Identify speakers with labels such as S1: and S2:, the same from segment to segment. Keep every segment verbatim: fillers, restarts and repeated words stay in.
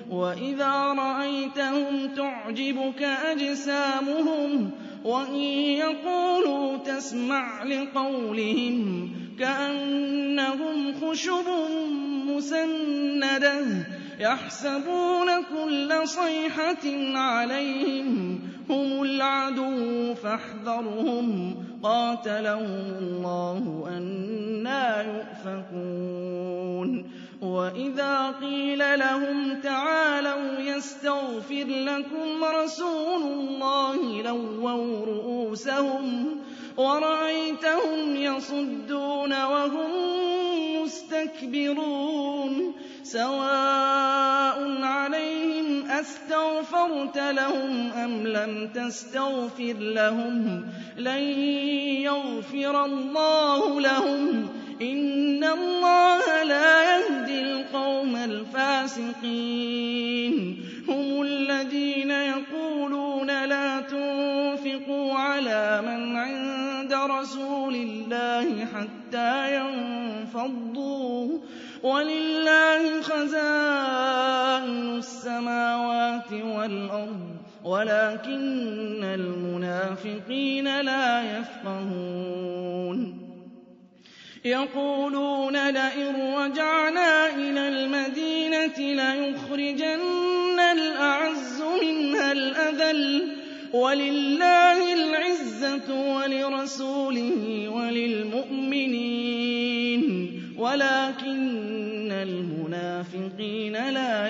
S1: وَإِذَا رَأَيْتَهُمْ تُعْجِبُكَ أَجْسَامُهُمْ وَإِن يَقُولُوا تَسْمَعْ لِقَوْلِهِمْ كَأَنَّهُمْ خُشُبٌ مُّسَنَّدَةٌ يَحْسَبُونَ كُلَّ صَيْحَةٍ عَلَيْهِمْ هُمُ الْعَدُوُّ فَاحْذَرْهُمْ قَاتَلَهُمُ اللَّهُ أَنَّىٰ يُؤْفَكُونَ وَإِذَا قِيلَ لَهُمْ تَعَالَوْا يَسْتَغْفِرْ لَكُمْ رَسُولُ اللَّهِ لَوَّوْا رُءُوسَهُمْ وَرَأَيْتَهُمْ يَصُدُّونَ وَهُم مُّسْتَكْبِرُونَ سَوَاءٌ عَلَيْهِمْ أَسْتَغْفَرْتَ لَهُمْ أَمْ لَمْ تَسْتَغْفِرْ لَهُمْ لَن يَغْفِرَ اللَّهُ لَهُمْ ۚ إِنَّ اللَّهَ لَا يَهْدِي الْقَوْمَ الْفَاسِقِينَ هُمُ الَّذِينَ يَقُولُونَ لَا تُنفِقُوا عَلَىٰ مَنْ عِندَ رَسُولِ اللَّهِ حَتَّىٰ يَنفَضُّوا ۗ وَلِلَّهِ خَزَائِنُ السَّمَاوَاتِ وَالْأَرْضِ وَلَٰكِنَّ الْمُنَافِقِينَ لَا يَفْقَهُونَ يَقُولُونَ لَئِن رَّجَعْنَا إِلَى الْمَدِينَةِ لَيُخْرِجَنَّ الْأَعَزُّ مِنْهَا الْأَذَلَّ ۚ وَلِلَّهِ الْعِزَّةُ وَلِرَسُولِهِ وَلِلْمُؤْمِنِينَ وَلَٰكِنَّ الْمُنَافِقِينَ لَا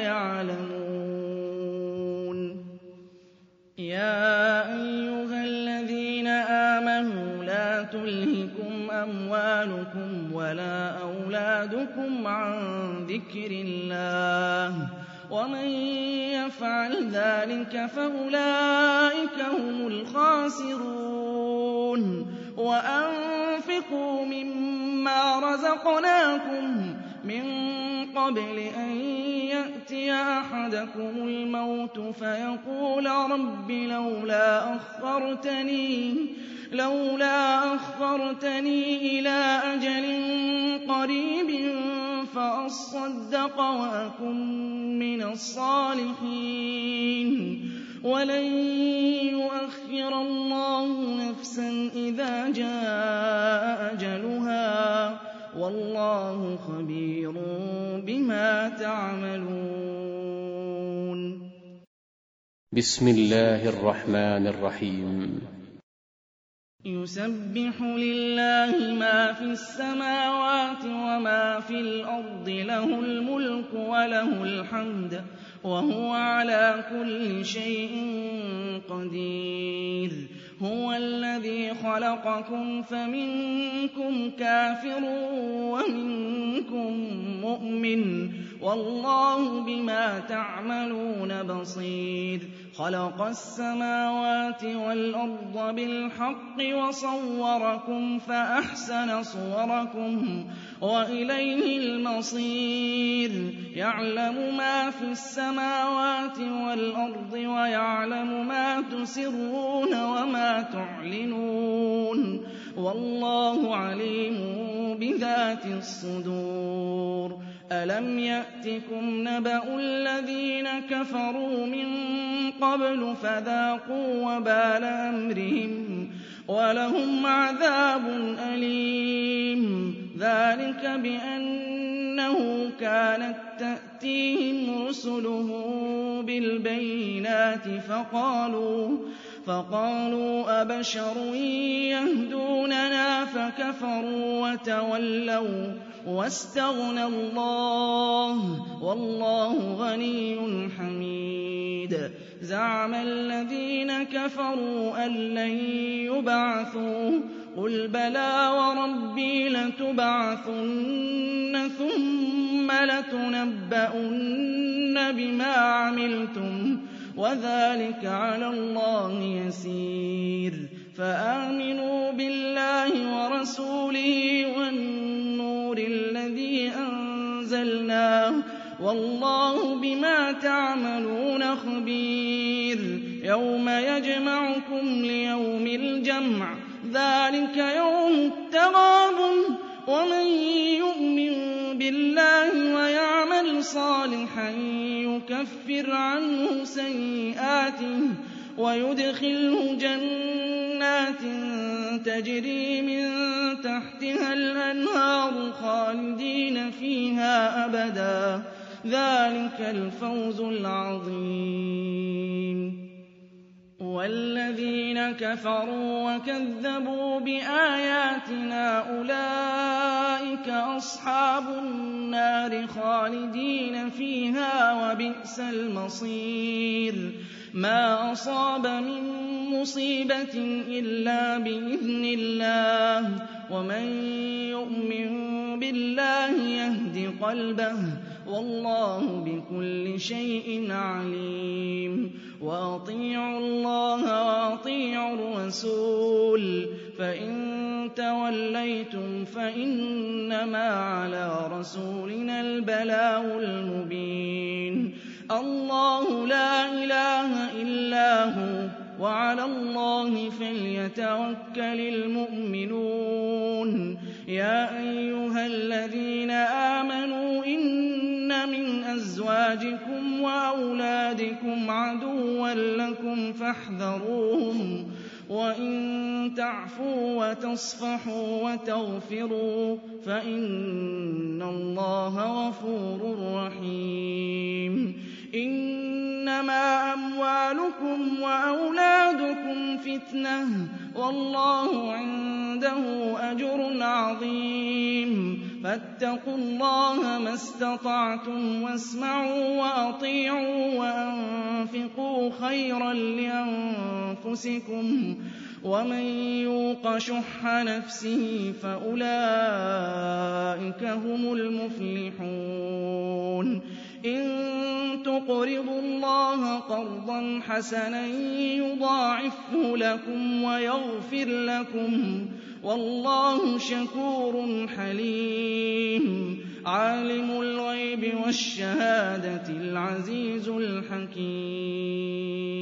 S1: يَعْلَمُونَ يَا أَيُّهَا الَّذِينَ آمَنُوا لَا تُلْهِكُمْ أَمْوَالُكُمْ وَلَا أَوْلَادُكُمْ عَن ذِكْرِ اللَّهِ ۚ وَمَن يَفْعَلْ ذَٰلِكَ فَأُولَٰئِكَ هُمُ الْخَاسِرُونَ وَأَنفِقُوا مِمَّا رَزَقْنَاكُم مِّن قَبْلِ أَن يَأْتِيَ أَحَدَكُمُ الْمَوْتُ فَيَقُولَ رَبِّ لَوْلَا أَخَّرْتَنِي لولا أخرتني إلى أجل قريب فأصدق وأكن من الصالحين ولن يؤخر الله نفسا إذا جاء أجلها والله خبير بما تعملون.
S2: بسم الله الرحمن الرحيم.
S1: يسبح لله ما في السماوات وما في الأرض له الملك وله الحمد وهو على كل شيء قدير. هو الذي خلقكم فمنكم كافر ومنكم مؤمن والله بما تعملون بصير. خلق السماوات والأرض بالحق وصوركم فأحسن صوركم وإليه المصير. يعلم ما في السماوات والأرض ويعلم ما تسرون وما تعلنون والله عليم بذات الصدور. ألم يأتكم نبأ الذين كفروا من قبل فذاقوا وبال أمرهم ولهم عذاب أليم. ذلك بأنه كانت تأتيهم رسلهم بالبينات فقالوا فقالوا أبشر يهدوننا فكفروا وتولوا واستغنى الله والله غني حميد. زعم الذين كفروا أن لن يبعثوا قل بلى وربي لتبعثن ثم لتنبؤن بما عملتم وذلك على الله يسير. فآمنوا بالله ورسوله والنور الذي أنزلناه والله بما تعملون خبير. يوم يجمعكم ليوم الجمع ذلك يوم التغابن ومن يؤمن بالله ويعمل صالحا يكفر عنه سيئاته ويدخله جنات تجري من تحتها الأنهار خالدين فيها أبدا ذلك الفوز العظيم. والذين كفروا وكذبوا بآياتنا أولئك أصحاب النار خالدين فيها وبئس المصير. ما أصاب من مصيبة إلا بإذن الله ومن يؤمن بالله يهد قلبه والله بكل شيء عليم. وأطيعوا الله وأطيعوا الرسول فإن توليتم فإنما على رسولنا البلاغ المبين. الله لا إله إلا هو وعلى الله فليتوكل المؤمنون. يا أيها الذين آمنوا إن من أزواجكم وأولادكم عدوا لكم فاحذروهم وإن تعفوا وتصفحوا وتغفروا فإن الله غفور رحيم. إنما أموالكم وأولادكم فتنة والله عنده أجر عظيم. فاتقوا الله ما استطعتم واسمعوا وأطيعوا وأنفقوا خيرا لأنفسكم ومن يوق شح نفسه فأولئك هم المفلحون. إن تقرضوا الله قرضا حسنا يضاعفه لكم ويغفر لكم والله شكور حليم. عالم الغيب والشهادة العزيز الحكيم.